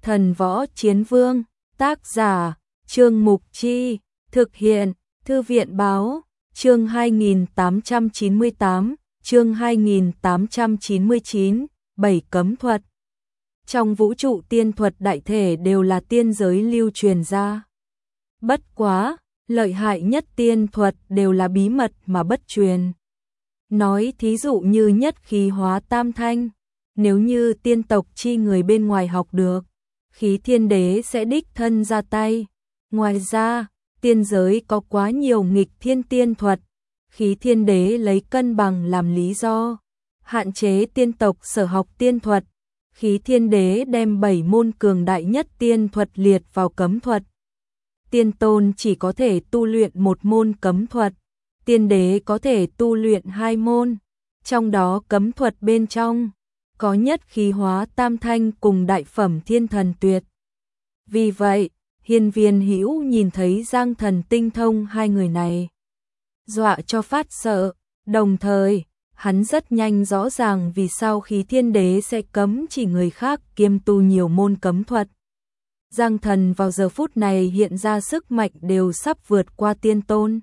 Thần Võ Chiến Vương, tác giả, Trương Mục Chi, thực hiện, Thư viện Báo, chương 2898, chương 2899, 7 cấm thuật. Trong vũ trụ tiên thuật đại thể đều là tiên giới lưu truyền ra. Bất quá, lợi hại nhất tiên thuật đều là bí mật mà bất truyền. Nói thí dụ như nhất khí hóa tam thanh, nếu như tiên tộc chi người bên ngoài học được, khí thiên đế sẽ đích thân ra tay. Ngoài ra, tiên giới có quá nhiều nghịch thiên tiên thuật, khí thiên đế lấy cân bằng làm lý do, hạn chế tiên tộc sở học tiên thuật. Khí thiên đế đem 7 môn cường đại nhất tiên thuật liệt vào cấm thuật. Tiên tôn chỉ có thể tu luyện một môn cấm thuật, tiên đế có thể tu luyện 2 môn, trong đó cấm thuật bên trong có nhất khí hóa tam thanh cùng đại phẩm thiên thần tuyệt. Vì vậy, Hiên Viên Hữu nhìn thấy Giang Thần tinh thông hai người này, dọa cho phát sợ, đồng thời hắn rất nhanh rõ ràng vì sao khí thiên đế sẽ cấm chỉ người khác kiêm tu nhiều môn cấm thuật. Giang Thần vào giờ phút này hiện ra sức mạnh đều sắp vượt qua tiên tôn.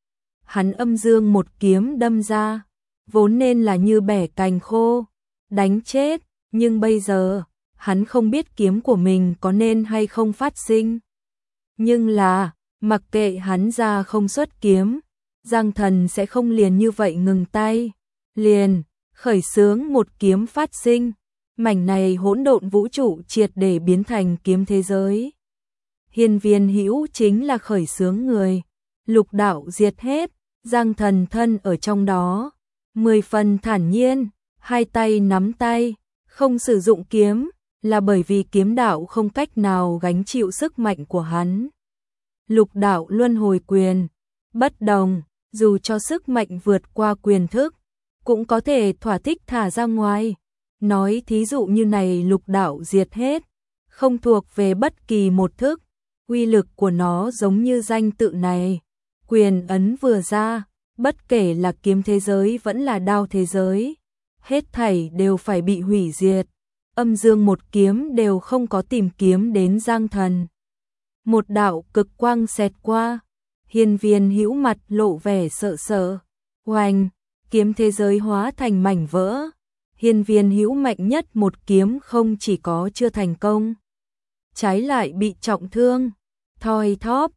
Hắn âm dương một kiếm đâm ra, vốn nên là như bẻ cành khô, đánh chết, nhưng bây giờ, hắn không biết kiếm của mình có nên hay không phát sinh. Nhưng là, mặc kệ hắn ra không xuất kiếm, Giang Thần sẽ không liền như vậy ngừng tay, liền khởi xướng một kiếm phát sinh, mảnh này hỗn độn vũ trụ triệt để biến thành kiếm thế giới. Hiên Viên Hữu chính là khởi xướng người, lục đạo diệt hết, Giang Thần thân ở trong đó, 10 phần thản nhiên, hai tay nắm tay, không sử dụng kiếm, là bởi vì kiếm đạo không cách nào gánh chịu sức mạnh của hắn. Lục đạo luân hồi quyền, bất đồng, dù cho sức mạnh vượt qua quyền thức, cũng có thể thỏa thích thả ra ngoài. Nói thí dụ như này lục đạo diệt hết, không thuộc về bất kỳ một thức, uy lực của nó giống như danh tự này. Quyền ấn vừa ra, bất kể là kiếm thế giới vẫn là đao thế giới, hết thảy đều phải bị hủy diệt. Âm dương một kiếm đều không có tìm kiếm đến Giang Thần. Một đạo cực quang xẹt qua, Hiên Viên Hữu mặt lộ vẻ sợ sợ. Oanh, kiếm thế giới hóa thành mảnh vỡ. Hiên Viên Hữu mạnh nhất một kiếm không chỉ có chưa thành công, trái lại bị trọng thương. Thoi thóp,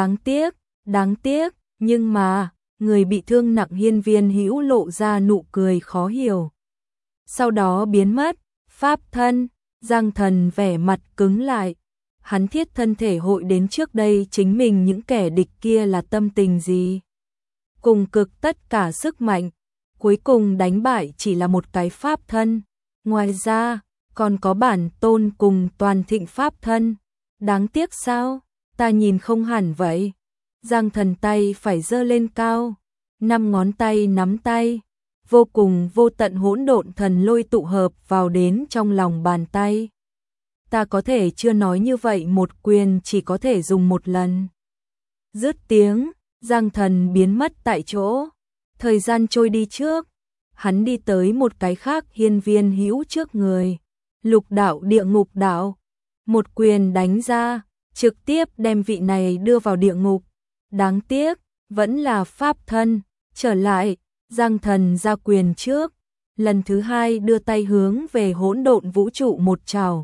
đáng tiếc, nhưng mà, người bị thương nặng Hiên Viên Hữu lộ ra nụ cười khó hiểu. Sau đó biến mất, pháp thân, Giang Thần vẻ mặt cứng lại. Hắn thiết thân thể hội đến trước đây chính mình những kẻ địch kia là tâm tình gì. Cùng cực tất cả sức mạnh, cuối cùng đánh bại chỉ là một cái pháp thân. Ngoài ra, còn có bản tôn cùng toàn thịnh pháp thân. Đáng tiếc sao, ta nhìn không hẳn vậy. Giang Thần tay phải giơ lên cao, 5 ngón tay nắm tay, vô cùng vô tận hỗn độn thần lôi tụ hợp vào đến trong lòng bàn tay. Ta có thể chưa nói như vậy, một quyền chỉ có thể dùng một lần. Dứt tiếng, Giang Thần biến mất tại chỗ. Thời gian trôi đi trước, hắn đi tới một cái khác Hiên Viên Hữu trước người. Lục đạo địa ngục đạo, một quyền đánh ra, trực tiếp đem vị này đưa vào địa ngục. Đáng tiếc, vẫn là pháp thân. Trở lại, Giang Thần ra quyền trước, lần thứ hai đưa tay hướng về hỗn độn vũ trụ một trảo.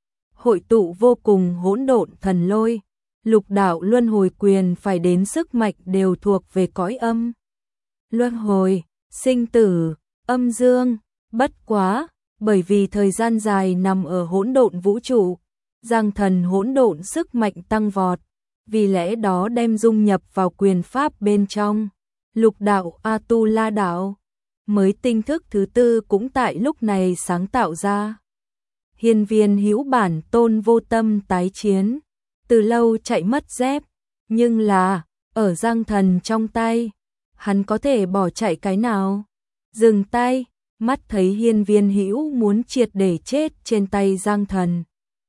Hội tụ vô cùng hỗn độn thần lôi, lục đạo luân hồi quyền phải đến sức mạnh đều thuộc về cõi âm. Luân hồi, sinh tử, âm dương, bất quá, bởi vì thời gian dài nằm ở hỗn độn vũ trụ, Giang Thần hỗn độn sức mạnh tăng vọt, vì lẽ đó đem dung nhập vào quyền pháp bên trong. Lục đạo A-tu-la đạo, mới tinh thức thứ tư cũng tại lúc này sáng tạo ra. Hiên Viên Hữu bản tôn vô tâm tái chiến, từ lâu chạy mất dép, nhưng là, ở Giang Thần trong tay, hắn có thể bỏ chạy cái nào? Dừng tay, mắt thấy Hiên Viên Hữu muốn triệt để chết trên tay Giang Thần.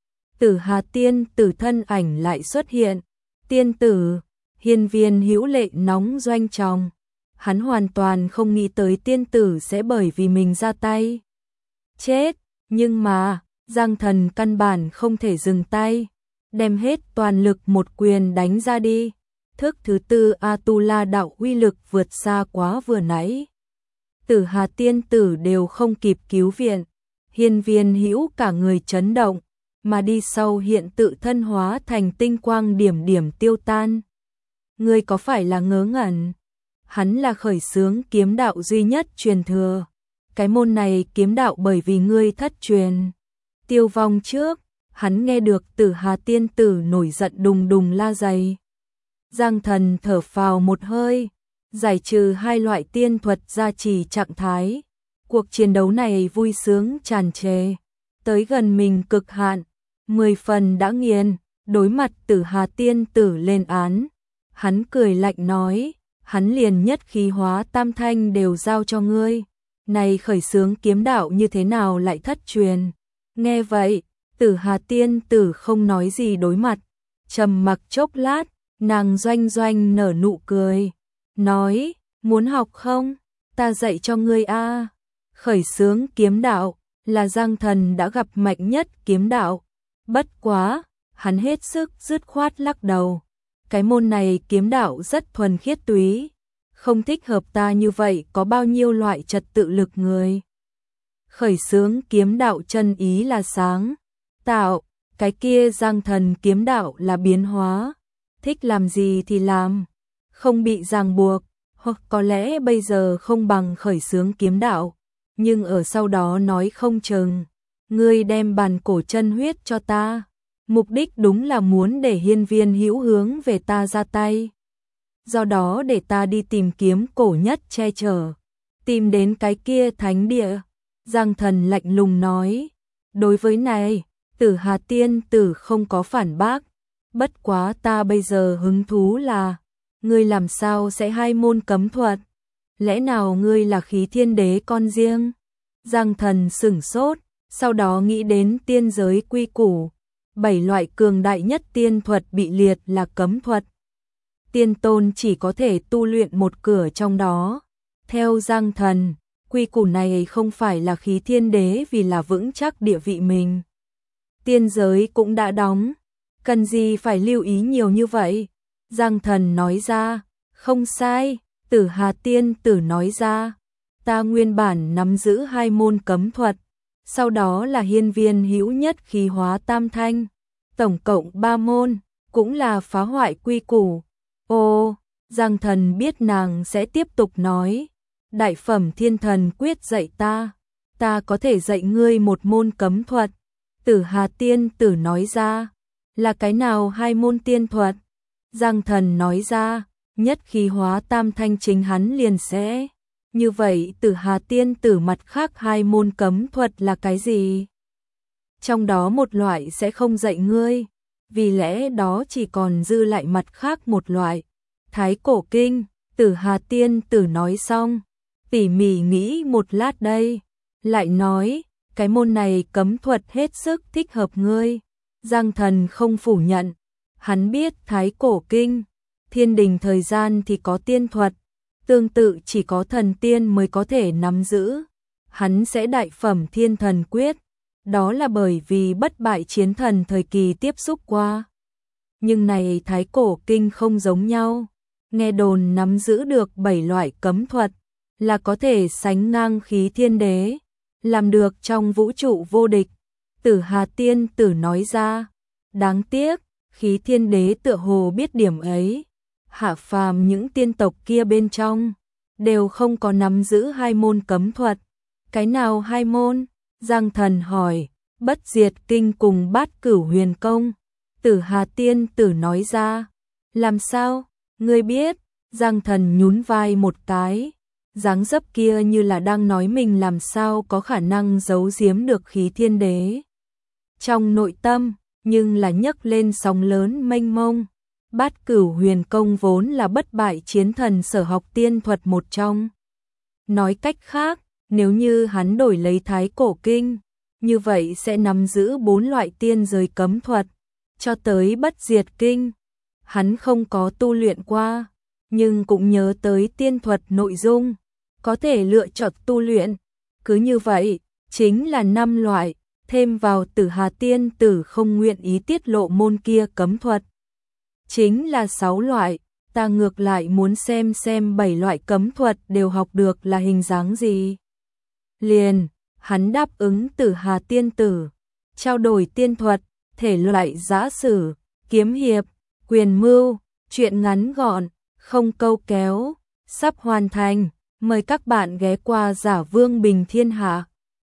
Tử Hà tiên tử thân ảnh lại xuất hiện, tiên tử, Hiên Viên Hữu lệ nóng doanh tròng. Hắn hoàn toàn không nghĩ tới tiên tử sẽ bởi vì mình ra tay chết, nhưng mà Giang Thần căn bản không thể dừng tay, đem hết toàn lực một quyền đánh ra đi. Thức thứ tư Atula đạo uy lực vượt xa quá vừa nãy. Tử Hà tiên tử đều không kịp cứu viện, Hiên Viên Hữu cả người chấn động, mà đi sau hiện tự thân hóa thành tinh quang điểm điểm tiêu tan. Ngươi có phải là ngớ ngẩn? Hắn là khởi xướng kiếm đạo duy nhất truyền thừa. Cái môn này kiếm đạo bởi vì ngươi thất truyền. Tiêu vong trước, hắn nghe được Tử Hà tiên tử nổi giận đùng đùng la dày. Giang Thần thở phào một hơi, giải trừ hai loại tiên thuật gia trì trạng thái. Cuộc chiến đấu này vui sướng tràn trề, tới gần mình cực hạn, 10 phần đã nghiền, đối mặt Tử Hà tiên tử lên án. Hắn cười lạnh nói, hắn liền nhất khí hóa tam thanh đều giao cho ngươi. Này khởi xướng kiếm đạo như thế nào lại thất truyền? Nghe vậy, Tử Hà tiên tử không nói gì đối mặt, trầm mặc chốc lát, nàng doanh doanh nở nụ cười, nói, muốn học không? Ta dạy cho ngươi a. Khởi xướng kiếm đạo là Giang Thần đã gặp mạnh nhất kiếm đạo. Bất quá, hắn hết sức dứt khoát lắc đầu. Cái môn này kiếm đạo rất thuần khiết túy, không thích hợp ta như vậy có bao nhiêu loại trật tự lực người. Khởi xướng kiếm đạo chân ý là sáng, tạo, cái kia Giang Thần kiếm đạo là biến hóa, thích làm gì thì làm, không bị ràng buộc, hoặc có lẽ bây giờ không bằng khởi xướng kiếm đạo, nhưng ở sau đó nói không chừng, ngươi đem bàn cổ chân huyết cho ta, mục đích đúng là muốn để Hiên Viên Hữu hướng về ta ra tay. Do đó để ta đi tìm kiếm cổ nhất che chở, tìm đến cái kia thánh địa. Giang Thần lạnh lùng nói, đối với này, Tử Hà tiên tử không có phản bác, bất quá ta bây giờ hứng thú là, ngươi làm sao sẽ hai môn cấm thuật? Lẽ nào ngươi là Khí Thiên Đế con riêng? Giang Thần sửng sốt, sau đó nghĩ đến tiên giới quy củ, 7 loại cường đại nhất tiên thuật bị liệt là cấm thuật. Tiên tôn chỉ có thể tu luyện một cửa trong đó. Theo Giang Thần, quy củ này không phải là Khí Thiên Đế vì là vững chắc địa vị mình. Tiên giới cũng đã đóng, cần gì phải lưu ý nhiều như vậy? Giang Thần nói ra, không sai. Tử Hà tiên tử nói ra, ta nguyên bản nắm giữ hai môn cấm thuật, sau đó là Hiên Viên Hữu nhất khí hóa tam thanh, tổng cộng 3 môn, cũng là phá hoại quy củ. Ô, Giang Thần biết nàng sẽ tiếp tục nói, đại phẩm thiên thần quyết dạy ta có thể dạy ngươi một môn cấm thuật. Tử Hà tiên tử nói ra, là cái nào hai môn tiên thuật? Giang Thần nói ra, nhất khí hóa tam thanh chính hắn liền sẽ. Như vậy Tử Hà tiên tử mặt khác hai môn cấm thuật là cái gì? Trong đó một loại sẽ không dạy ngươi, vì lẽ đó chỉ còn dư lại mặt khác một loại. Thái cổ kinh, Tử Hà tiên tử nói xong, tỉ mỉ nghĩ một lát đây, lại nói, cái môn này cấm thuật hết sức thích hợp ngươi. Giang Thần không phủ nhận, hắn biết Thái cổ kinh, thiên đình thời gian thì có tiên thuật, tương tự chỉ có thần tiên mới có thể nắm giữ. Hắn sẽ đại phẩm thiên thần quyết, đó là bởi vì bất bại chiến thần thời kỳ tiếp xúc qua. Nhưng này Thái cổ kinh không giống nhau, nghe đồn nắm giữ được 7 loại cấm thuật, là có thể sánh ngang Khí Thiên Đế, làm được trong vũ trụ vô địch. Tử Hà tiên tử nói ra, đáng tiếc, Khí Thiên Đế tựa hồ biết điểm ấy. Hạ phàm những tiên tộc kia bên trong, đều không có nắm giữ hai môn cấm thuật. Cái nào hai môn? Giang Thần hỏi, Bất Diệt Kinh cùng Bát Cửu Huyền Công. Tử Hà tiên tử nói ra, làm sao? Ngươi biết? Giang Thần nhún vai một cái, dáng dấp kia như là đang nói mình làm sao có khả năng giấu giếm được Khí Thiên Đế. Trong nội tâm, nhưng là nhấc lên sóng lớn mênh mông. Bát Cửu Huyền Công vốn là bất bại chiến thần sở học tiên thuật một trong. Nói cách khác, nếu như hắn đổi lấy Thái cổ kinh, như vậy sẽ nắm giữ 4 loại tiên giới cấm thuật, cho tới Bất Diệt Kinh. Hắn không có tu luyện qua, nhưng cũng nhớ tới tiên thuật nội dung, có thể lựa chọn tu luyện. Cứ như vậy, chính là 5 loại. thêm vào Tử Hà tiên tử không nguyện ý tiết lộ môn kia cấm thuật. Chính là 6 loại, ta ngược lại muốn xem 7 loại cấm thuật đều học được là hình dáng gì. Liền, hắn đáp ứng Tử Hà tiên tử, trao đổi tiên thuật, thể loại giã sử, kiếm hiệp, quyền mưu, chuyện ngắn gọn, không câu kéo, sắp hoàn thành, mời các bạn ghé qua Giả Vương Bình Thiên Hạ.